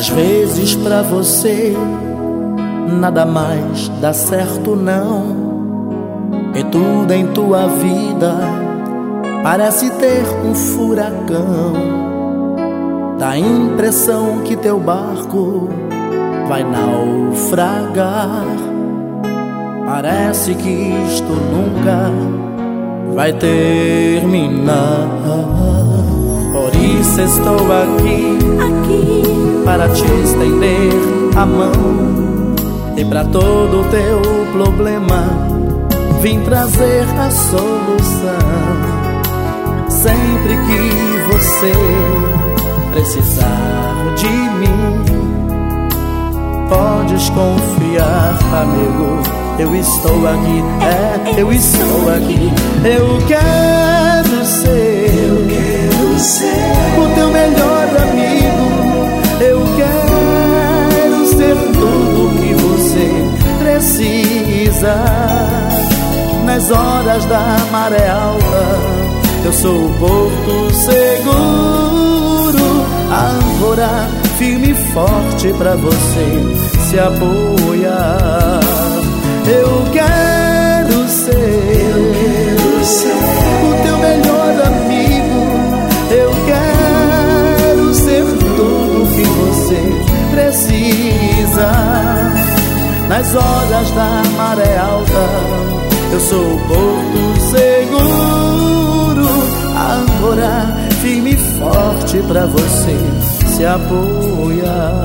Às vezes pra você nada mais dá certo não, e tudo em tua vida parece ter um furacão. Dá a impressão que teu barco vai naufragar. Parece que isto nunca vai terminar. Por isso estou aqui para te estender a mão, e pra todo o teu problema vim trazer a solução. Sempre que você precisar de mim, podes confiar, amigo. Eu estou aqui, eu estou aqui. Eu quero ser o teu melhor amigo. Eu quero ser tudo que você precisa. Nas horas da maré alta, eu sou o porto seguro, a âncora firme e forte pra você se apoiar. Eu quero ser o teu melhor amigo. Eu quero ser tudo que você precisa. Nas horas da maré alta, eu sou o porto seguro, a âncora firme e forte pra você se apoiar.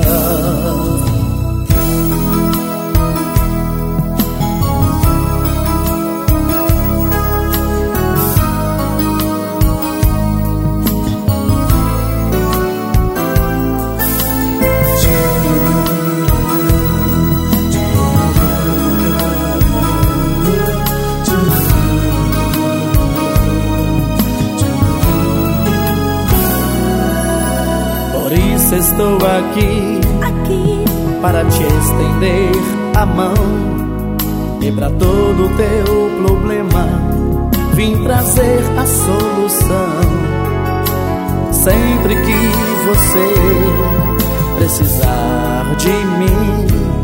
Estou aqui para te estender a mão, e pra todo o teu problema vim trazer a solução. Sempre que você precisar de mim,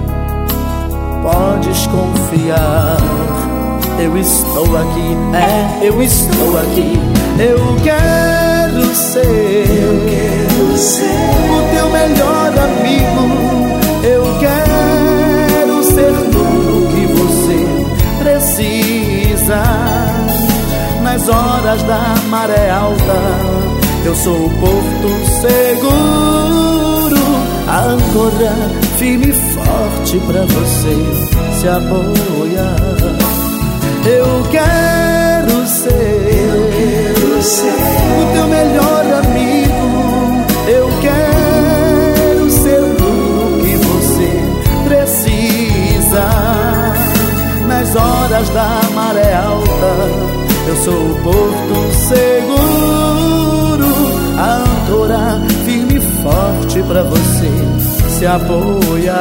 podes confiar. Eu estou aqui, eu estou aqui. Eu quero ser o teu melhor amigo. Eu quero ser tudo que você precisa. Nas horas da maré alta, eu sou o porto seguro, a âncora firme e forte pra você se apoiar. Eu quero ser o teu melhor amigo. Eu quero ser tudo que você precisa. Nas horas da maré alta, eu sou o porto seguro, a âncora firme e forte pra você se apoiar.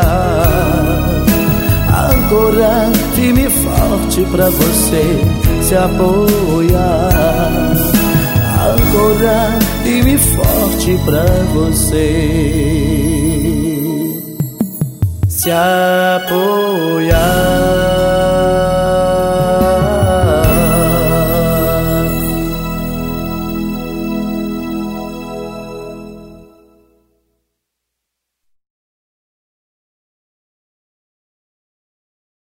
A âncora firme e forte pra você se apoiar. A âncora firme e forte pra você se apoiar.